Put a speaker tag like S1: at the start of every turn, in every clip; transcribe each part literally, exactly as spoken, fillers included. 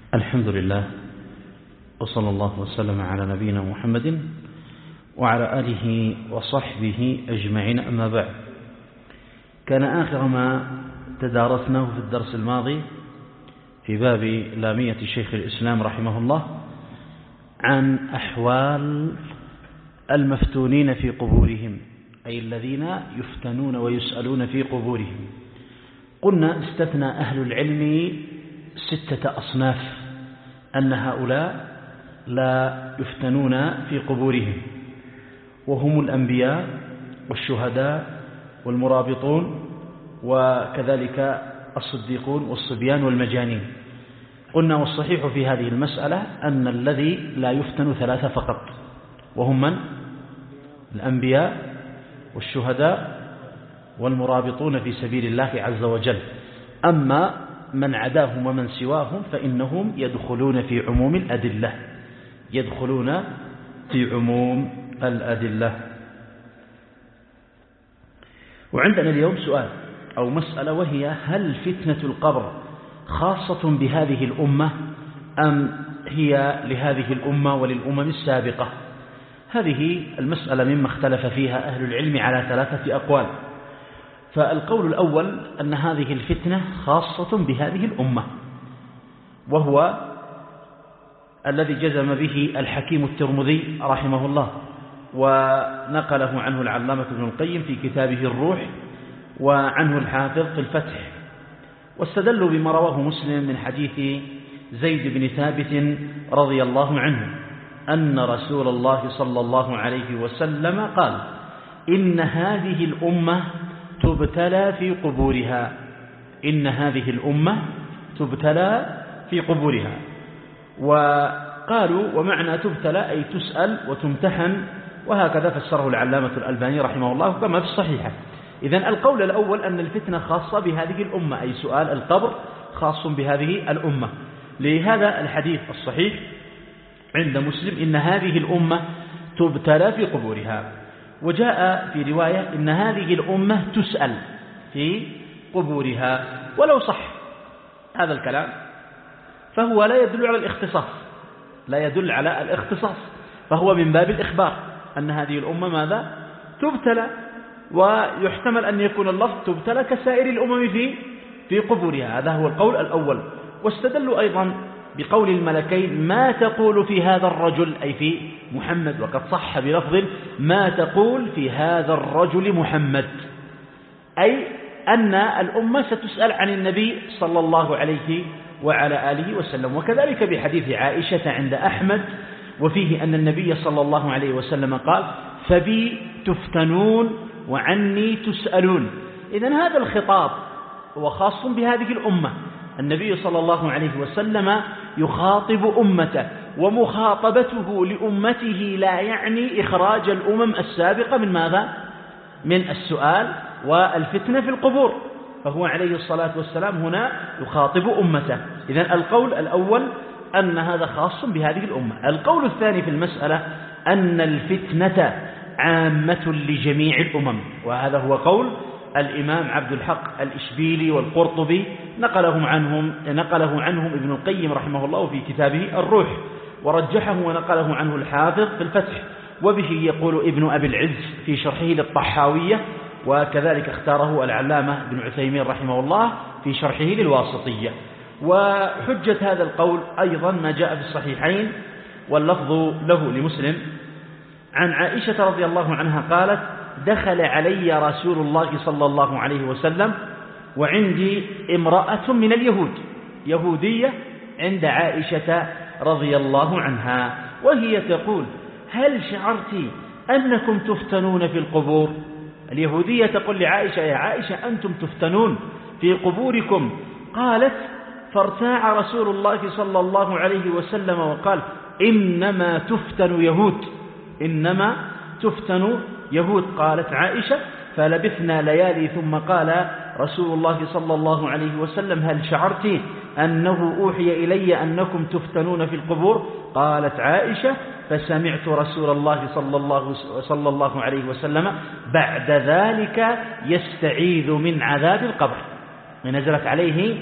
S1: الحمد لله، وصلى الله وسلم على نبينا محمد وعلى آله وصحبه أجمعين. أما بعد، كان آخر ما تدارسناه في الدرس الماضي في باب لامية شيخ الإسلام رحمه الله عن أحوال المفتونين في قبورهم، أي الذين يفتنون ويسألون في قبورهم. قلنا استثنى أهل العلم ستة أصناف أن هؤلاء لا يفتنون في قبورهم، وهم الأنبياء والشهداء والمرابطون وكذلك الصديقون والصبيان والمجانين. قلنا والصحيح في هذه المسألة أن الذي لا يفتن ثلاثة فقط، وهم من؟ الأنبياء والشهداء والمرابطون في سبيل الله عز وجل. أما من عداهم ومن سواهم فإنهم يدخلون في عموم الأدلة يدخلون في عموم الأدلة. وعندنا اليوم سؤال أو مسألة، وهي: هل فتنة القبر خاصة بهذه الأمة أم هي لهذه الأمة وللأمم السابقة؟ هذه المسألة مما اختلف فيها أهل العلم على ثلاثة أقوال. فالقول الأول أن هذه الفتنة خاصة بهذه الأمة، وهو الذي جزم به الحكيم الترمذي رحمه الله، ونقله عنه العلامة ابن القيم في كتابه الروح، وعنه الحافظ في الفتح. واستدلوا بما رواه مسلم من حديث زيد بن ثابت رضي الله عنه أن رسول الله صلى الله عليه وسلم قال: إن هذه الأمة تبتلى في قبورها إن هذه الأمة تبتلى في قبورها. وقالوا: ومعنى تبتلى أي تسأل وتمتحن، وهكذا فسره العلامة الألباني رحمه الله كما في الصحيحة. إذن القول الأول أن الفتنة خاصة بهذه الأمة، أي سؤال القبر خاص بهذه الأمة، لهذا الحديث الصحيح عند مسلم: إن هذه الأمة تبتلى في قبورها. وجاء في رواية: إن هذه الأمة تسأل في قبورها. ولو صح هذا الكلام فهو لا يدل على الاختصاص لا يدل على الاختصاص فهو من باب الإخبار أن هذه الأمة ماذا؟ تبتلى. ويحتمل أن يكون اللفظ تبتلى كسائر الأمم في في قبورها. هذا هو القول الأول. واستدلوا أيضا بقول الملكين: ما تقول في هذا الرجل، أي في محمد، وقد صح بلفظ: ما تقول في هذا الرجل محمد، أي أن الأمة ستسأل عن النبي صلى الله عليه وعلى آله وسلم. وكذلك بحديث عائشة عند أحمد، وفيه أن النبي صلى الله عليه وسلم قال: فبي تفتنون وعني تسألون. إذن هذا الخطاب هو خاص بهذه الأمة. النبي صلى الله عليه وسلم يخاطب أمته، ومخاطبته لأمته لا يعني إخراج الأمم السابقة من ماذا؟ من السؤال والفتنة في القبور، فهو عليه الصلاة والسلام هنا يخاطب أمته. إذن القول الأول أن هذا خاص بهذه الأمة. القول الثاني في المسألة أن الفتنة عامة لجميع الأمم، وهذا هو قول الإمام عبد الحق الإشبيلي والقرطبي، نقلهم عنهم نقله عنهم ابن القيم رحمه الله في كتابه الروح، ورجحه ونقله عنه الحافظ في الفتح. وبه يقول ابن أبي العز في شرحه للطحاوية، وكذلك اختاره العلامة ابن عثيمين رحمه الله في شرحه للواسطية. وحجة هذا القول أيضا ما جاء في الصحيحين، واللفظ له لمسلم، عن عائشة رضي الله عنها قالت: دخل علي رسول الله صلى الله عليه وسلم وعندي امرأة من اليهود، يهودية عند عائشة رضي الله عنها، وهي تقول: هل شعرت أنكم تفتنون في القبور؟ اليهودية تقول لعائشة: يا عائشة أنتم تفتنون في قبوركم. قالت: فارتاع رسول الله صلى الله عليه وسلم وقال: إنما تفتن يهود إنما تفتن يهود. قالت عائشة: فلبثنا ليالي ثم قال رسول الله صلى الله عليه وسلم: هل شعرت أنه أوحي إلي أنكم تفتنون في القبور؟ قالت عائشة: فسمعت رسول الله صلى الله, صلى الله عليه وسلم بعد ذلك يستعيذ من عذاب القبر. نزلت عليه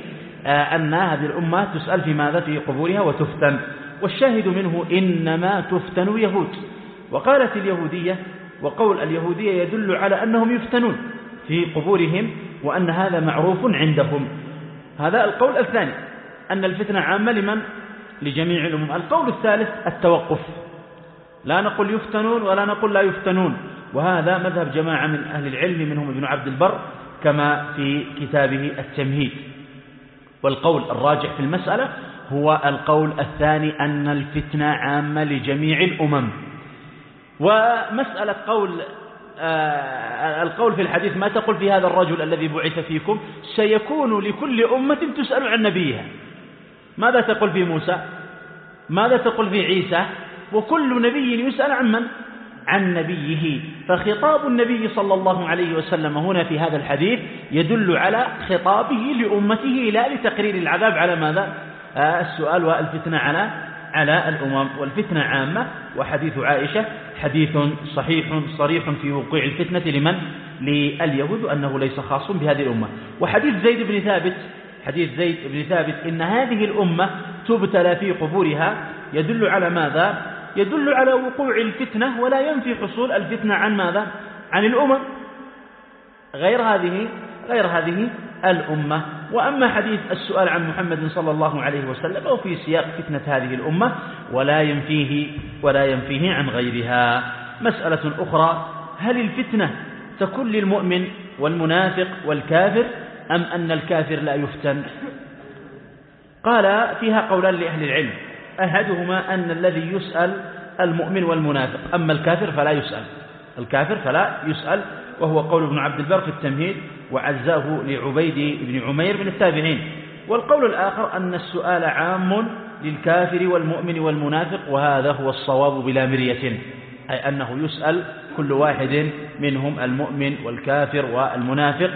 S1: أن هذه الأمة تسأل في ماذا في قبورها وتفتن. والشاهد منه إنما تفتن يهود. وقالت اليهودية، وقول اليهودية يدل على أنهم يفتنون في قبورهم وأن هذا معروف عندهم. هذا القول الثاني، أن الفتنة عامة لمن؟ لجميع الأمم. القول الثالث التوقف، لا نقول يفتنون ولا نقول لا يفتنون، وهذا مذهب جماعة من أهل العلم منهم ابن عبد البر كما في كتابه التمهيد. والقول الراجح في المسألة هو القول الثاني، أن الفتنة عامة لجميع الأمم. ومسألة قول آه القول في الحديث ما تقول في هذا الرجل الذي بعث فيكم سيكون لكل أمة تسأل عن نبيها، ماذا تقول في موسى؟ ماذا تقول في عيسى؟ وكل نبي يسأل عن من؟ عن نبيه. فخطاب النبي صلى الله عليه وسلم هنا في هذا الحديث يدل على خطابه لأمته لا لتقرير العذاب على ماذا؟ آه السؤال والفتنة على على الأمم. والفتنة عامة، وحديث عائشة حديث صحيح صريح في وقوع الفتنة لمن؟ لليهود، أنه ليس خاص بهذه الأمة. وحديث زيد بن ثابت حديث زيد بن ثابت إن هذه الأمة تبتلى في قبورها يدل على ماذا؟ يدل على وقوع الفتنة، ولا ينفي حصول الفتنة عن ماذا؟ عن الأمم غير هذه غير هذه الأمة. وأما حديث السؤال عن محمد صلى الله عليه وسلم أو في سياق فتنة هذه الأمة ولا ينفيه ولا ينفيه عن غيرها. مسألة أخرى، هل الفتنة تكون للمؤمن والمنافق والكافر أم أن الكافر لا يفتن؟ قال فيها قولان لأهل العلم، أحدهما أن الذي يسأل المؤمن والمنافق، أما الكافر فلا يسأل الكافر فلا يسأل وهو قول ابن عبد البر في التمهيد، وعزاه لعبيد بن عمير من التابعين. والقول الآخر أن السؤال عام للكافر والمؤمن والمنافق، وهذا هو الصواب بلا مرية، أي أنه يسأل كل واحد منهم، المؤمن والكافر والمنافق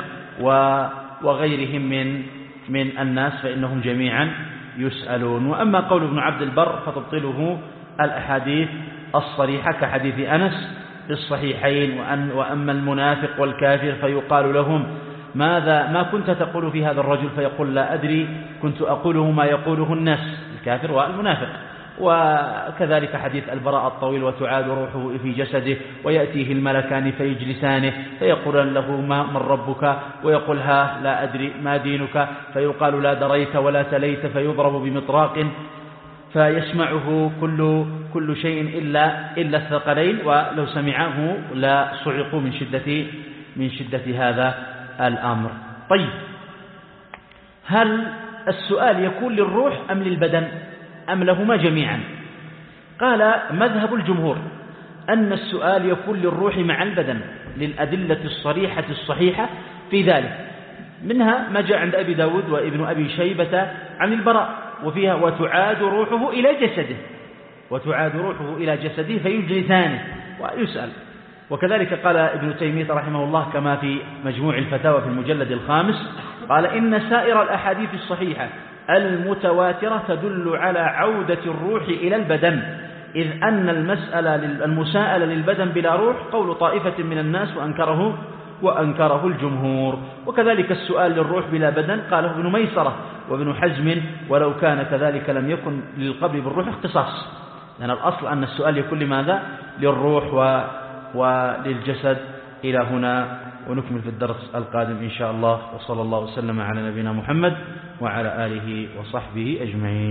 S1: وغيرهم من من الناس، فإنهم جميعا يسألون. وأما قول ابن عبد البر فتبطله الأحاديث الصريحة كحديث أنس في الصحيحين، وأن وأما المنافق والكافر فيقال لهم ماذا ما كنت تقول في هذا الرجل؟ فيقول لا أدري، كنت أقوله ما يقوله الناس، الكافر والمنافق. وكذلك حديث البراء الطويل، وتعاد روحه في جسده ويأتيه الملكان فيجلسانه فيقول له ما من ربك؟ ويقول ها لا أدري، ما دينك؟ فيقال لا دريت ولا تليت، فيضرب بمطراق فيسمعه كل كل شيء إلا إلا الثقلين، ولو سمعه لا صعقوا من شدة من شدة هذا الأمر. طيب، هل السؤال يكون للروح أم للبدن أم لهما جميعا؟ قال مذهب الجمهور أن السؤال يكون للروح مع البدن للأدلة الصريحة الصحيحة في ذلك، منها ما جاء عند أبي داود وابن أبي شيبة عن البراء، وفيها وتعاد روحه إلى جسده وتعاد روحه إلى جسده فيجلسانه ويسأل. وكذلك قال ابن تيمية رحمه الله كما في مجموع الفتاوى في المجلد الخامس، قال إن سائر الأحاديث الصحيحة المتواترة تدل على عودة الروح إلى البدن، إذ أن المسألة المساءلة للبدن بلا روح قول طائفة من الناس وأنكره وأنكره الجمهور. وكذلك السؤال للروح بلا بدن قاله ابن ميسرة وابن حزم، ولو كان كذلك لم يكن للقبر بالروح اختصاص، لأن الأصل أن السؤال يكون لماذا؟ للروح و... وللجسد. إلى هنا، ونكمل في الدرس القادم إن شاء الله. وصلى الله وسلم على نبينا محمد وعلى آله وصحبه أجمعين.